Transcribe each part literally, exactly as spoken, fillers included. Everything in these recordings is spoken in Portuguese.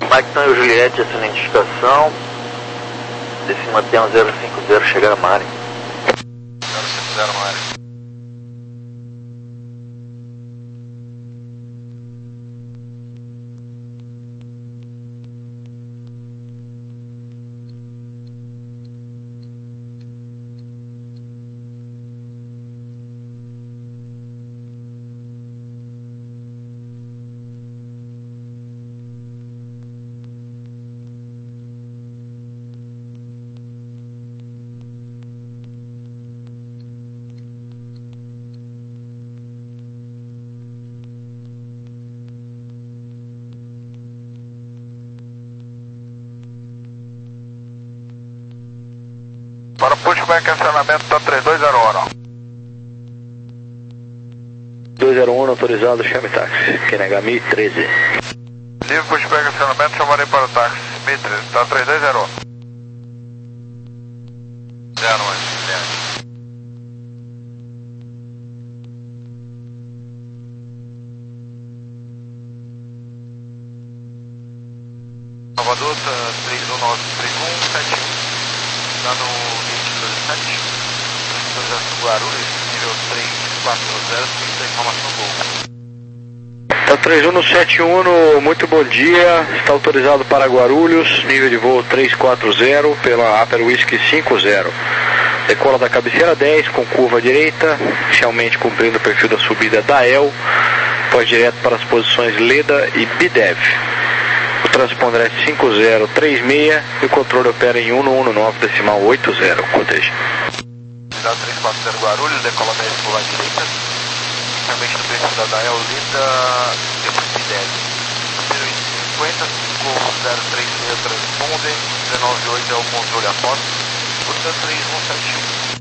Mike Tango Juliette, essa identificação. Desse mantém um zero cinco zero, chegando a Mari. zero cinco zero Mari. Para pushback, acionamento está três dois zero um. dois zero um autorizado, chame táxi. Kenegami treze. Livre pushback, acionamento, chamarei para o táxi. Mi treze, está três dois zero um. zero um, zero. Nova Dutra, três um nove três um sete um. Está no nível sete, autorização Guarulhos, nível três quatro zero, tem a informação boa. Tá três um sete um, muito bom dia, está autorizado para Guarulhos, nível de voo três quatro zero, pela Upper Whisky cinco zero. Decola da cabeceira dez, com curva direita, inicialmente cumprindo o perfil da subida da E L, pós direto para as posições Leda e Bidev. O transponder é cinco zero três seis e o controle opera em um um nove decimal oito zero. Coteja. Unidade três quatro zero Guarulhos, decola dez por lá direita. Inicialmente no perfil da D A E L Leda, depois de dez. cinquenta, cinco zero três seis transponder, dezenove oito é o controle após. Portanto, três um sete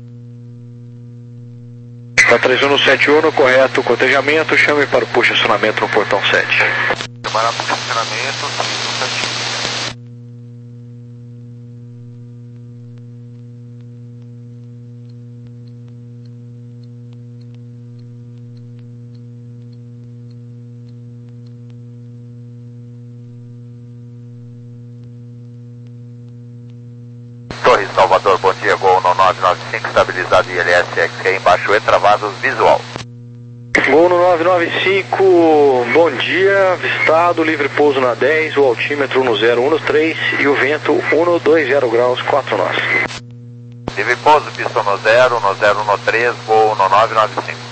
um. Tá três um sete um, correto, cotejamento, chame para o push acionamento no portão sete. Chamar para o funcionamento, três um sete um. Torre Salvador, bom dia, Gol no nove nove cinco, estabilizado I L S X Q embaixo e travados, visual. Gol no nove nove cinco, bom dia, avistado, livre pouso na dez, o altímetro no zero um três e o vento um dois zero graus, quatro nós. Livre pouso, pista no zero, no zero um três, Gol no nove nove cinco.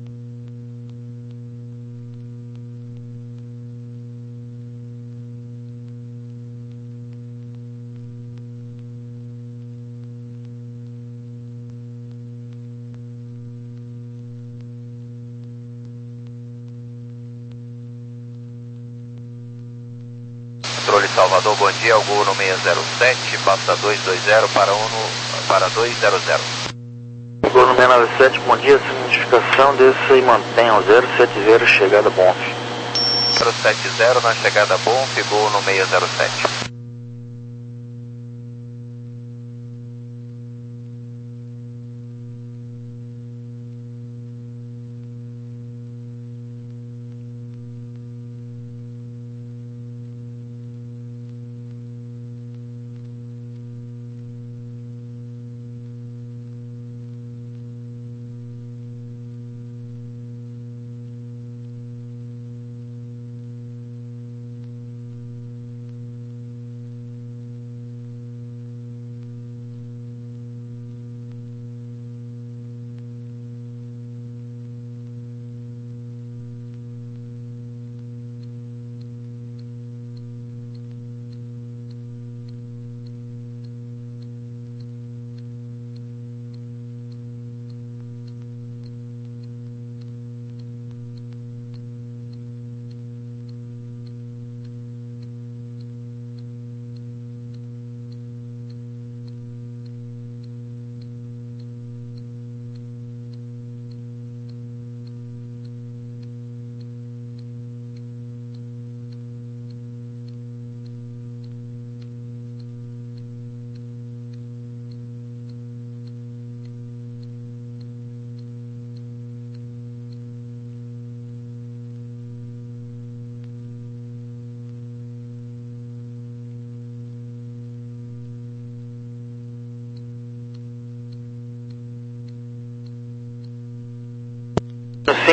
Controle Salvador, bom dia, o Gol no seis zero sete, passa dois dois zero para, um, para dois zero zero. Gol no seis nove sete, bom dia, identificação desse e mantenha o zero sete zero, chegada Bonf. zero sete zero na chegada Bonf, Gol no seis zero sete.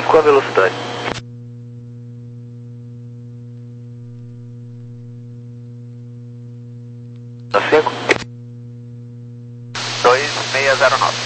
Verificou a velocidade. Tá cinco? dois seis zero nove.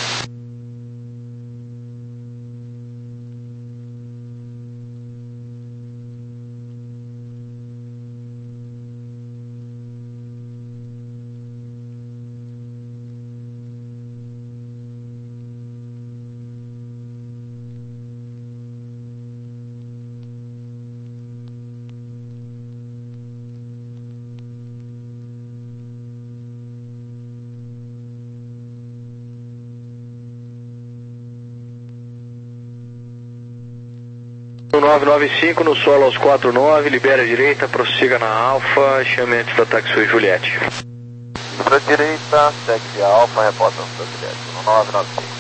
nove nove cinco no solo aos quatro nove, libera a direita, prossiga na Alfa, chame antes da Taxi Juliette. Para direita, segue a Alfa, reporta para Juliette, no nove nove cinco.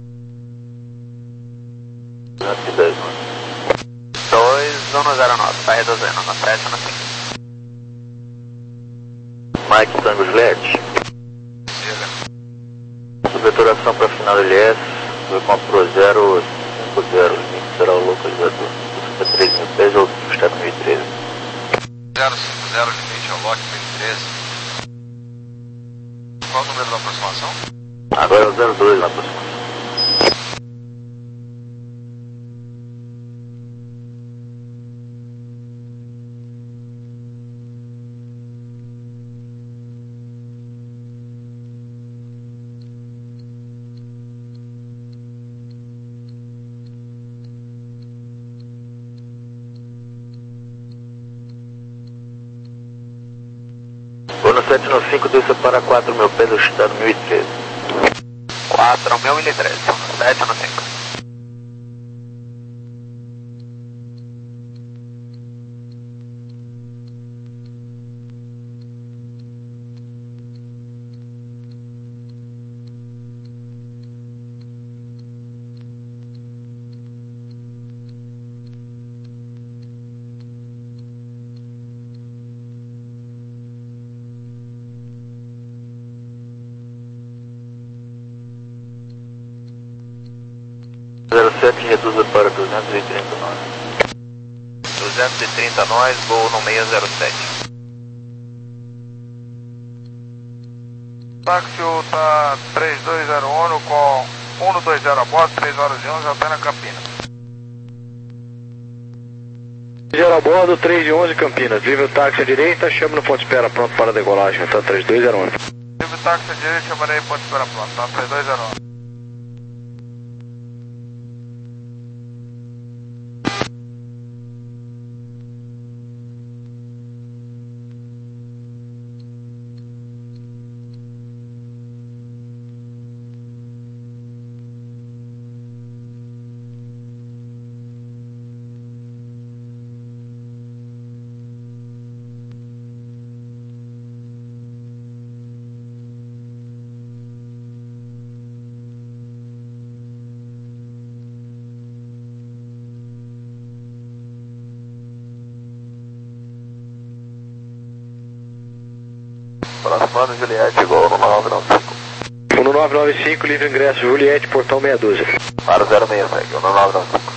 dois um zero nove, está reduzindo, na sete na cinco. Mike Tango Juliette. Subveturação para final L S, foi com a Pro zero cinco zero, limite será o localizador. três mil pés ou Estado mil e treze. zero cinco zero, limite ao lote mil e treze. Qual o número da aproximação? Agora é o zero dois na aproximação. sete nove cinco, desça para quatro mil pés, Estado mil e treze. quatro mil e treze, sete nove cinco. zero sete, reduza para duzentos e trinta nós. duzentos e trinta nós, voo no seis zero sete. Táxi está três dois zero um com um dois zero a bordo, três horas e onze, até na Campinas. zero a bordo, três e onze Campinas. Livre o táxi à direita, chame no ponto de espera pronto para a decolagem, tá três dois zero um. Livre o táxi à direita, chamarei ponto de espera pronto, tá três dois zero um. Próximo Juliette, gol no nove nove cinco. no nove nove cinco, livre ingresso Juliette, portão meia dúzia. Para zero seis, segue, no nove nove cinco.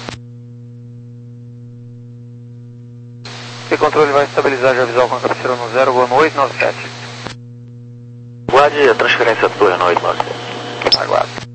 O controle vai estabilizar já visual com a cabeceira no zero, gol no oito nove sete. Guarde a transferência da torre no oito nove sete. Aguardo.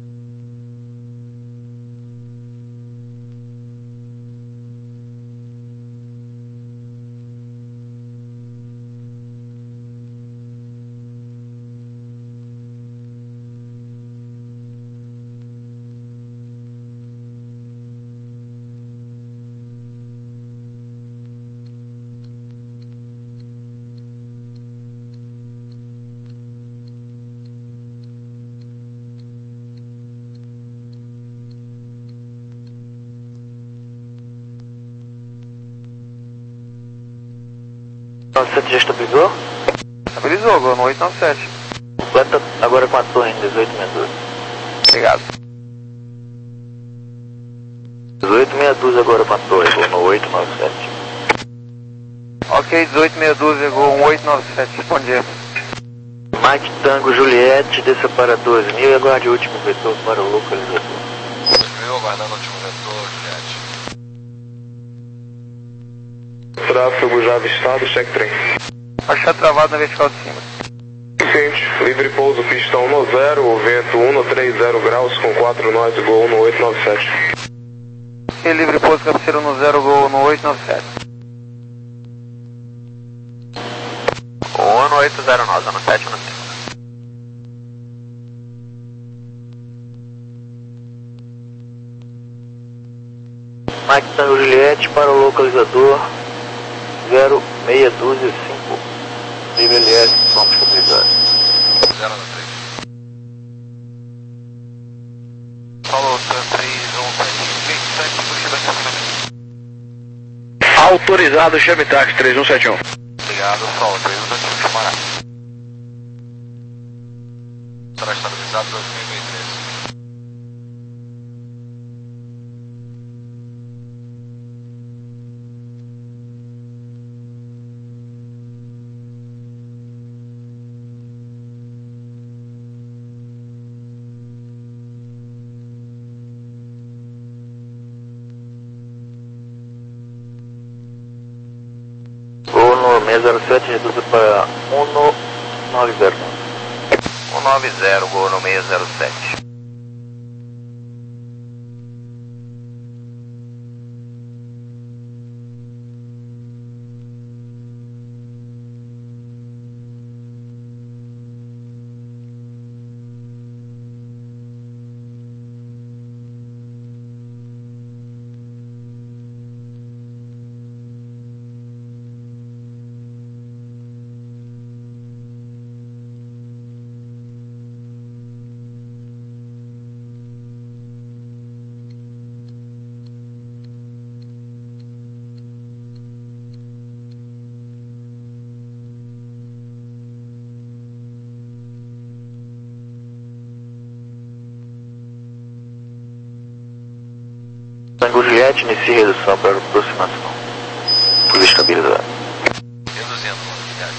nove sete já estabilizou? Estabilizou, gol no oito nove sete. Completa agora com a torre em dezoito sessenta e dois. Obrigado. dezoito sessenta e dois agora com a torre, gol no oito nove sete. Ok, dezoito sessenta e dois, gol no oito nove sete, respondi. Mike Tango Juliette, desça para doze mil e aguarde o último vetor para o localizador. doze mil, aguardando o último vetor, Juliette. Tráfego já avistado, check trem. Achar travado na vertical de cima. Seguinte, livre pouso, pista um no zero, vento um no trinta graus com quatro nós, gol um no oito nove sete. E livre pouso, cabeceira um no zero, gol no oito nove sete. um no oito zero nove, no sete no cinco. Mike Tango Juliette para o localizador zero seis dois cinco. Livre L S, vamos estabilizar. zero no três. Falou, três um sete, vinte e sete, Curitiba de Autorizado, chame táxi três um sete um. Obrigado, Sol, três um sete um, chamará. Será estabilizado dois mil e treze. seis zero sete, reduza para um no nove zero. um nove zero, gol no seis zero sete. Tango Juliette, inicie redução para aproximação. Por estabilizar. Reduzindo, Juliette.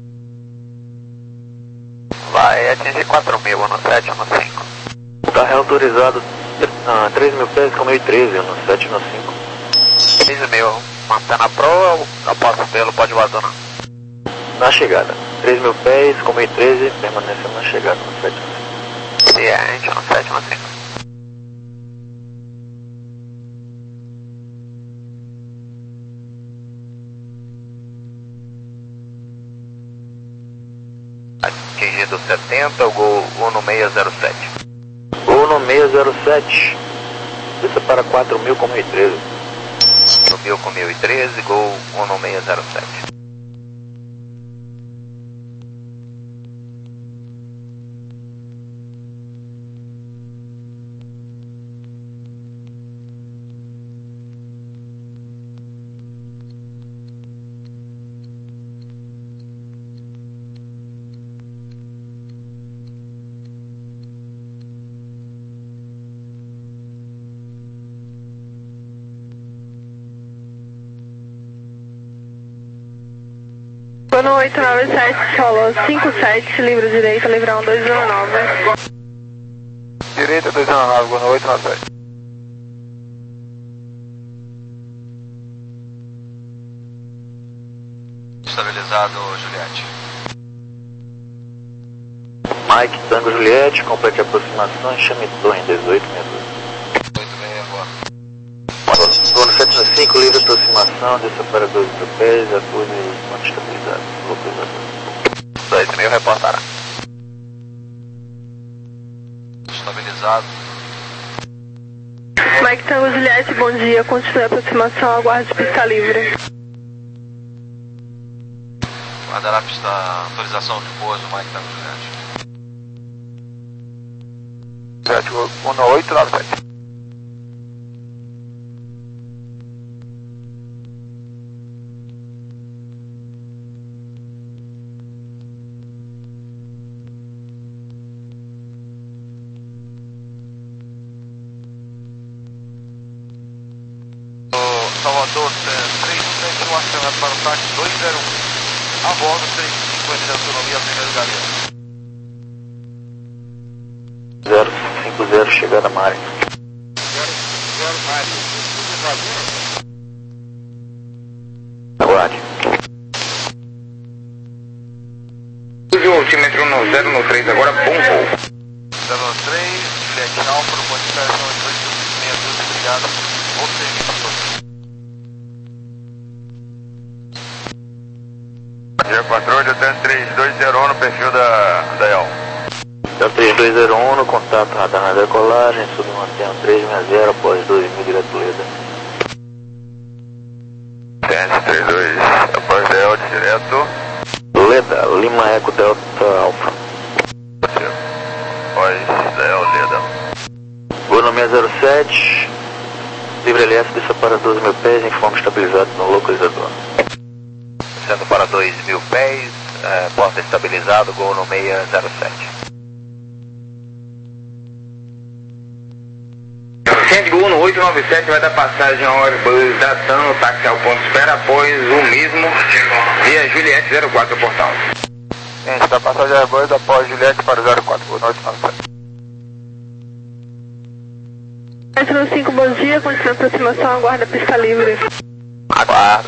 Vai atingir quatro mil, no sete no cinco. Está reautorizado ah, três mil pés com mil e treze, no sete no cinco. três mil, mantendo a proa, após pelo, pode vazar não. Na chegada, três mil pés com mil e treze, permanecendo na chegada, no sete no cinco. Ciente, no sete no cinco. Atingido setenta, o gol um no seis zero sete. Gol no seis zero sete, desça para quatro mil com mil e treze. Subiu com mil e treze, gol um no seis zero sete. No oito nove sete, solo cinco sete, livre direita, livre um dois um nove. Direita dois um nove, no oito nove sete. Estabilizado, Juliette. Mike Tango Juliette, complete aproximação, chame torre em dezoito sessenta e dois. oito meia, boa. Gol no sete no cinco, livre aproximação, desça para dois mil pés, acuse ponto estabilizado. Localizador. dois mil, reportará. Estabilizado. Mike Tango Juliette, bom dia. Continue a aproximação, aguarde pista livre. Guardará a pista, autorização de pouso, Mike Tango Juliette. um no oito nove sete. Salvador, três um sete um, acionado para o táxi dois zero um. A bordo, três cinquenta de autonomia, primeiro galeão. zero cinco zero, chegada Mário. zero cinco zero, Mário. Aguarde. Use o altímetro no zero no três agora, bom voo. zero no três, Juliette Alfa, no ponto de espera são oito oito seis dois, obrigado. Bom serviço a todos. Dia quatro oito, Hotel três dois zero um no perfil da, da E L. Hotel três dois zero um no contato radar na decolagem, submantenha três seis zero após dois mil direto Leda. T S trinta e dois, após da E L direto. Leda, Lima Eco Delta Alfa. Após da E L Leda. Voo no seis zero sete, livre L S, desça para doze mil pés, informe estabilizado no localizador. Sendo para dois mil pés, é, porta estabilizado, gol no seis zero sete. Gol no oito nove sete vai dar passagem ao Airbus da TAM no táxi ao ponto de espera após o mesmo via Juliette zero quatro portal. Gente, da passagem Airbus após Juliette para o zero quatro, gol no oito nove sete. oito cinco, bom dia, continua a aproximação, aguarda a pista livre. Aguarda.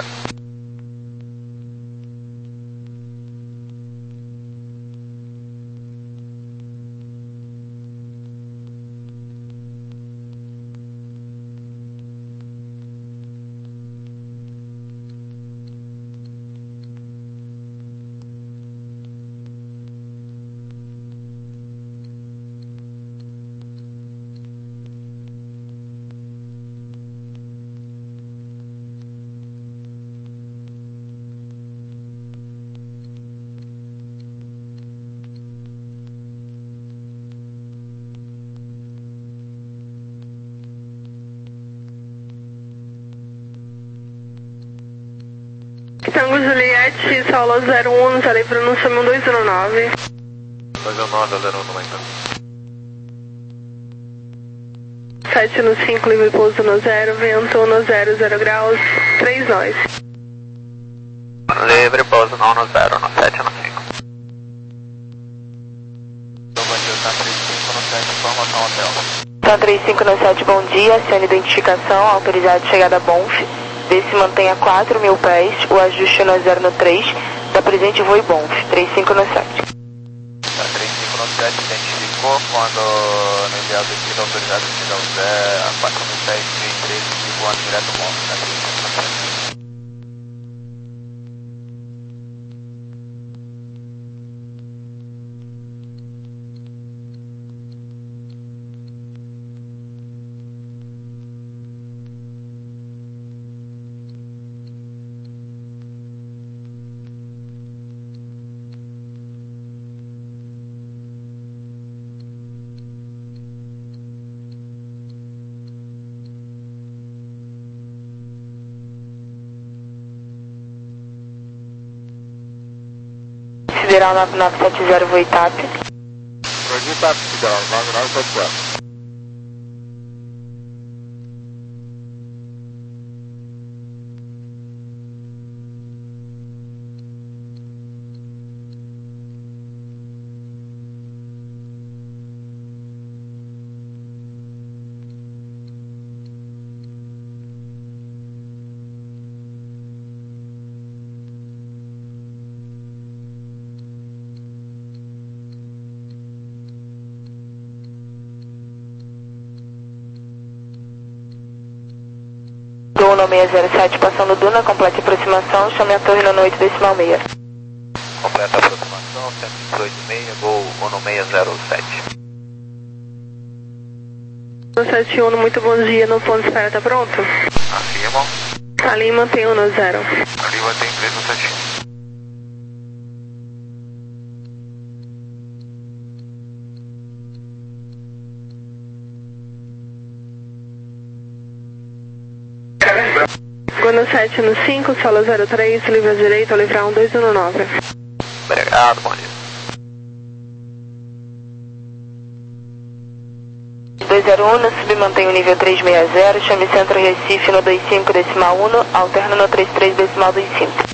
Tango Juliette, solo zero um, já lei pronúncia um dois zero nove. dois zero nove, zero um no momento. sete no cinco, livre pouso no zero, vento no zero, zero graus, três nós. Livre pouso não no zero, no sete no cinco. Tá trinta e cinco no sete, bom dia, acione identificação, autorizado chegada a Bonf. D se mantenha quatro mil pés, o ajuste no zero no três, da presente voo e Bonf, trinta e cinco no sete. Tá trinta e cinco no sete, identificou quando no enviado aqui da autoridade chega ao zero, a quatro mil pés, mil e treze, e voando direto ao Bonf, tá trinta e cinco no sete. Sideral nove nove sete zero, voo Itap. Itap, Sideral nove nove sete zero. Gol no seis zero sete, passando Duna, completa aproximação, chame a torre no oito decimal meia. Completa aproximação, cento e dezoito e meio, gol no seis zero sete. sete um, muito bom dia, no ponto de espera, tá pronto? Afirmam. Ali mantém um no zero. Ali vai ter três no sete. Gono sete no cinco, solo zero três, livre à direita, livrar um dois um nove. Obrigado, bom dia. dois zero um, submantém o nível três seis zero, chame centro Recife no dois cinco decimal um, alterna no trinta e três decimal vinte e cinco.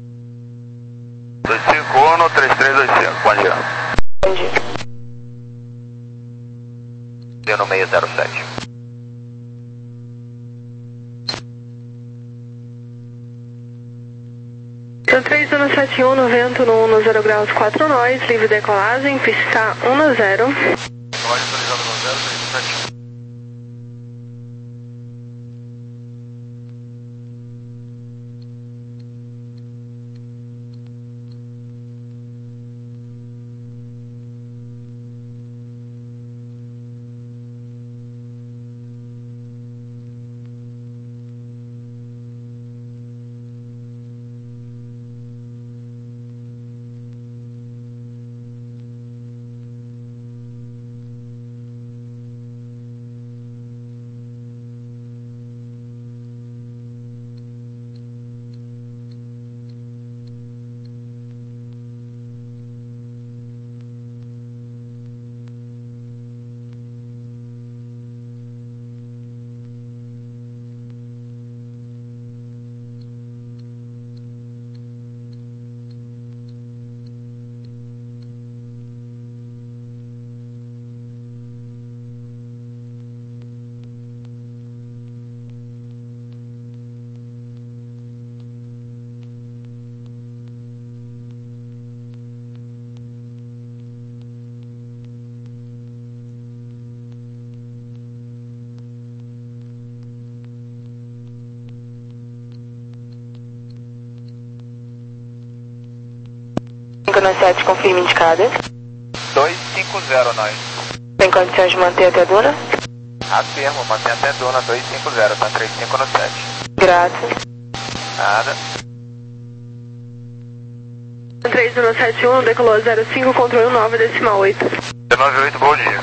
dois cinco um, três três dois cinco, bom dia. Bom dia. Deu no seis zero sete. Então três um sete um no vento no um zero graus quatro nós, livre decolagem, pista um zero. Decolagem autorizada no zero, três um sete um. cinco nove sete, confirme indicada. dois cinco zero, nós. Tem condições de manter até a Duna? Afirmo, mantém até Duna, dois cinco zero, tá três cinco no sete. Graças. Nada. três um sete um, decolou zero cinco, controle nove, decimal oito. nove oito, bom dia.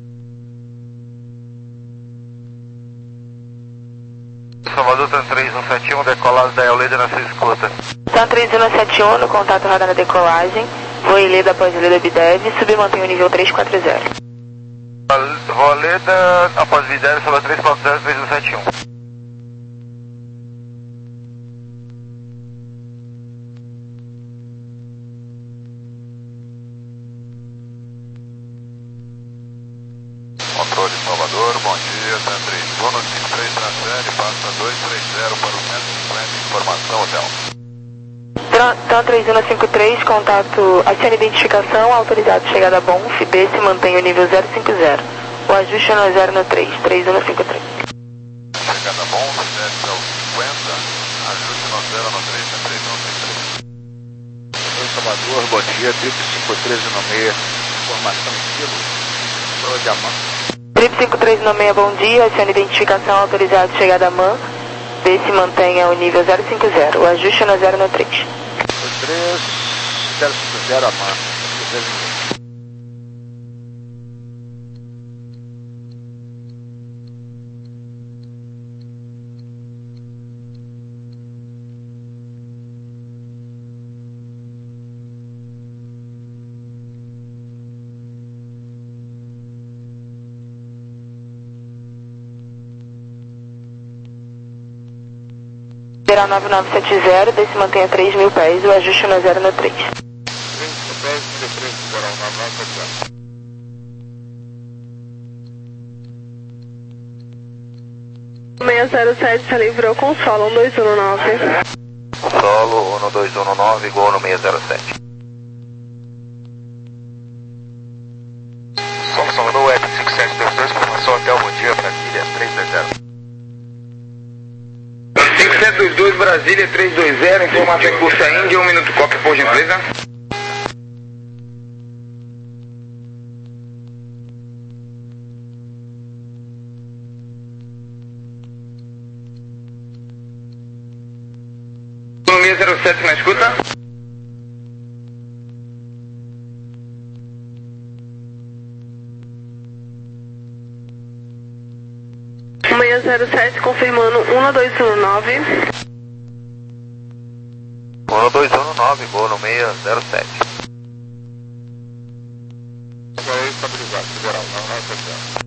Salvador, Tan três um sete um, decolado da Eulida na sua escuta. Tan três um sete um, no contato radar na decolagem, voo Ileda após Ileda Bidev, subir e mantém o nível três quatro zero. Voo Ileda após Bidev, Salvador três quatro zero, três um sete um. Controle Salvador, bom dia, Tan três, voo no cinco três transfere, passa dois três zero para o cento e cinquenta, informação, hotel. Tan três um cinco três, contato, acione identificação, autorizado chegada a Bonf, B se mantém o nível zero cinco zero. O ajuste é no zero no três, três um cinco três. Chegada Bonf, desce ao cinquenta, ajuste no zero no três, três um cinco três. Oi, Salvador, bom dia, Trip cinco três no seis, informação estilo, Pro de Amã. Trip cinco três no seis, bom dia, acione identificação, autorizado chegada a Man, B se mantenha o nível zero cinco zero. O ajuste é no zero no três. três zero cinco zero, Amã. Será nove nove sete zero, desse mantenha três mil pés, o ajuste no zero no três. três mil pés, número três, Coral, nove nove sete zero. seis zero sete, se livrou com solo um dois um nove. Solo um dois um nove, gol no seis zero sete. Solo Salvador, Web cinco sete dois dois, informação hotel, bom dia, Brasília, três dois zero. cinco sete dois dois, Brasília três dois zero, informação em curso Índia, um minuto cópia, por gentileza. seis zero sete na escuta. seis zero sete, confirmando um dois um nove. um dois um nove, gol no seis zero sete. Agora estabilizado, liberal, não, não, não.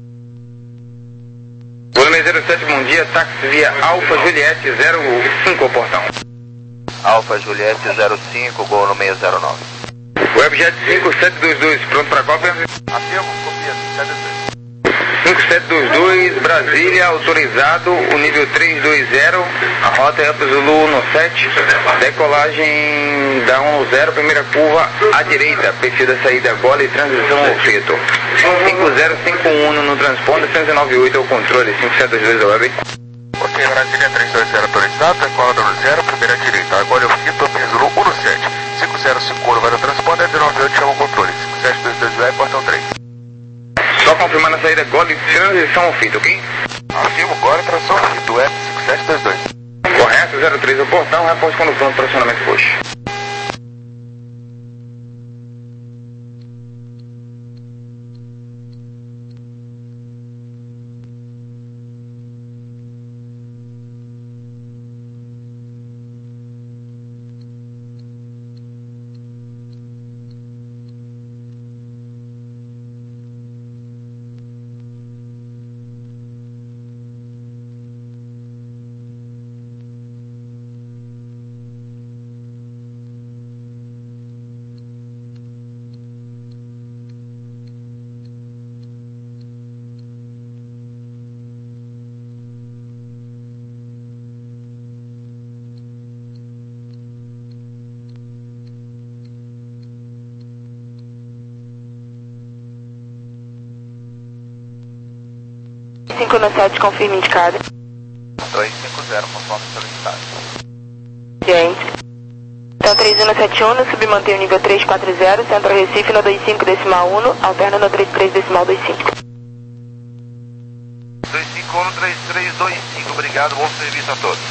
Gol no seis zero sete, bom dia, táxi via Alfa Juliette zero cinco ao portão. Alfa Juliette zero cinco, gol no seis zero nove. Webjet cinco sete dois dois, pronto para cópia? Afirmo, copia, cadê você? cinco sete dois dois, Brasília, autorizado, o nível três dois zero, a rota é para Zulu um sete, decolagem da um zero, primeira curva à direita, perfil da saída gola e transição ao feto. cinco zero cinco um no transponder, cento e noventa e oito é o controle, cinco sete dois dois é o web. Ok, Brasília três dois zero autorizado, decola da um zero, primeira direita, agora eu fito, Zulu um sete, cinco zero cinco um vai no transponder, cento e noventa e oito chama o controle, cinco sete dois dois web, portão três. Só confirmando a saída gola e transição ao feto, ok? Afirmo, agora transição ao fito, web cinco sete dois dois. Correto, zero três o portão, reporte quando pronto para acionamento push. cinco no sete, confirma indicado. dois cinco zero, conforme solicitado. Gente. Então três um no sete um, submantém o nível três quatro zero, Centro Recife no dois cinco decimal um, alterna no trinta e três decimal vinte e cinco. dois cinco um, três três dois cinco, obrigado, bom serviço a todos.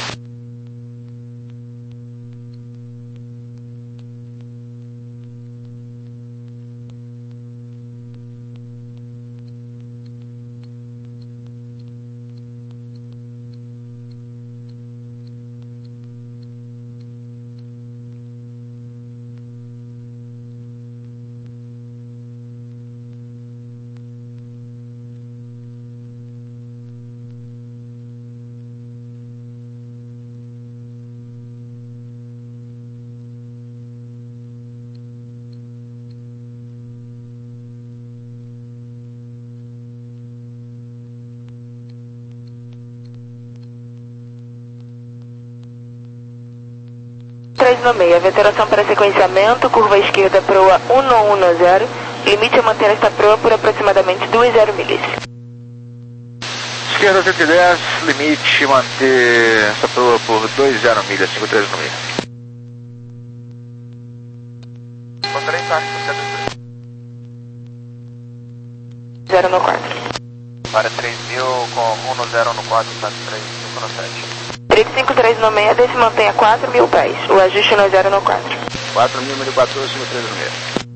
três no meio, veteração para sequenciamento, curva esquerda proa um um zero, limite a manter esta proa por aproximadamente duas zero milhas. Esquerda cento e dez, limite manter essa proa por dois zero milhas, cinco três no meio. Com três taxas, cento zero no quatro. para três mil com um no zero no quatro, cento e três, cinco no sete. trinta e cinco três no meio, desce mantém a quatro mil pés, o ajuste no zero no quatro. quatro mil, número quatorze, cinco três no meio.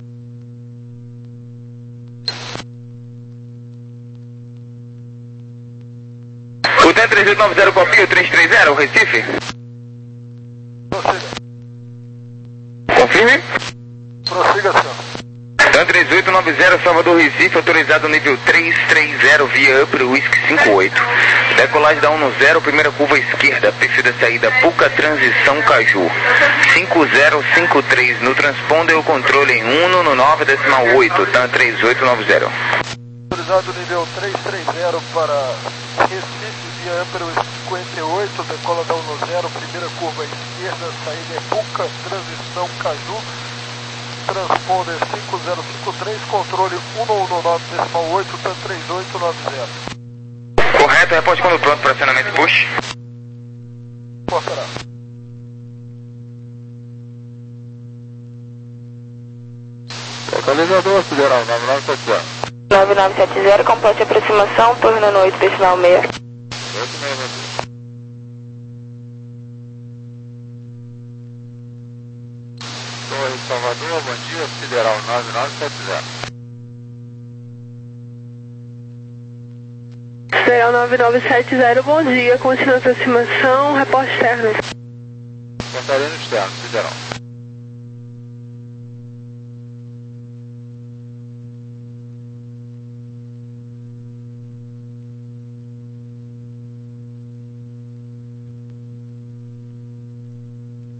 O T três oito nove zero copia o três três zero, Recife? Prossiga. Confirme. Prossiga, senhor. T três oito nove zero, Salvador Recife, autorizado nível três três zero via Upper Whisky cinco oito. Decolagem da um zero, primeira curva esquerda, perfil da saída Puca, transição Caju. cinco zero cinco três no transponder, o controle em um no nove decimal oito, T três oito nove zero. Autorizado nível três três zero para Recife via Upper cinquenta e oito, decola da um zero, primeira curva esquerda, saída é Puca, transição Caju. Transponder cinco zero cinco três, controle um um nove decimal oito, T três oito nove zero. Correto, reporte quando pronto para acionamento push. Portará. Localizador federal nove nove sete zero. nove nove sete zero, complete aproximação, torna no oito decimal seis. oito seis seis. Torre Salvador, bom dia, Federal nove nove sete zero. Federal nove nove sete zero, bom dia, continua a aproximação, reporte externo. Cantarino externo, Federal.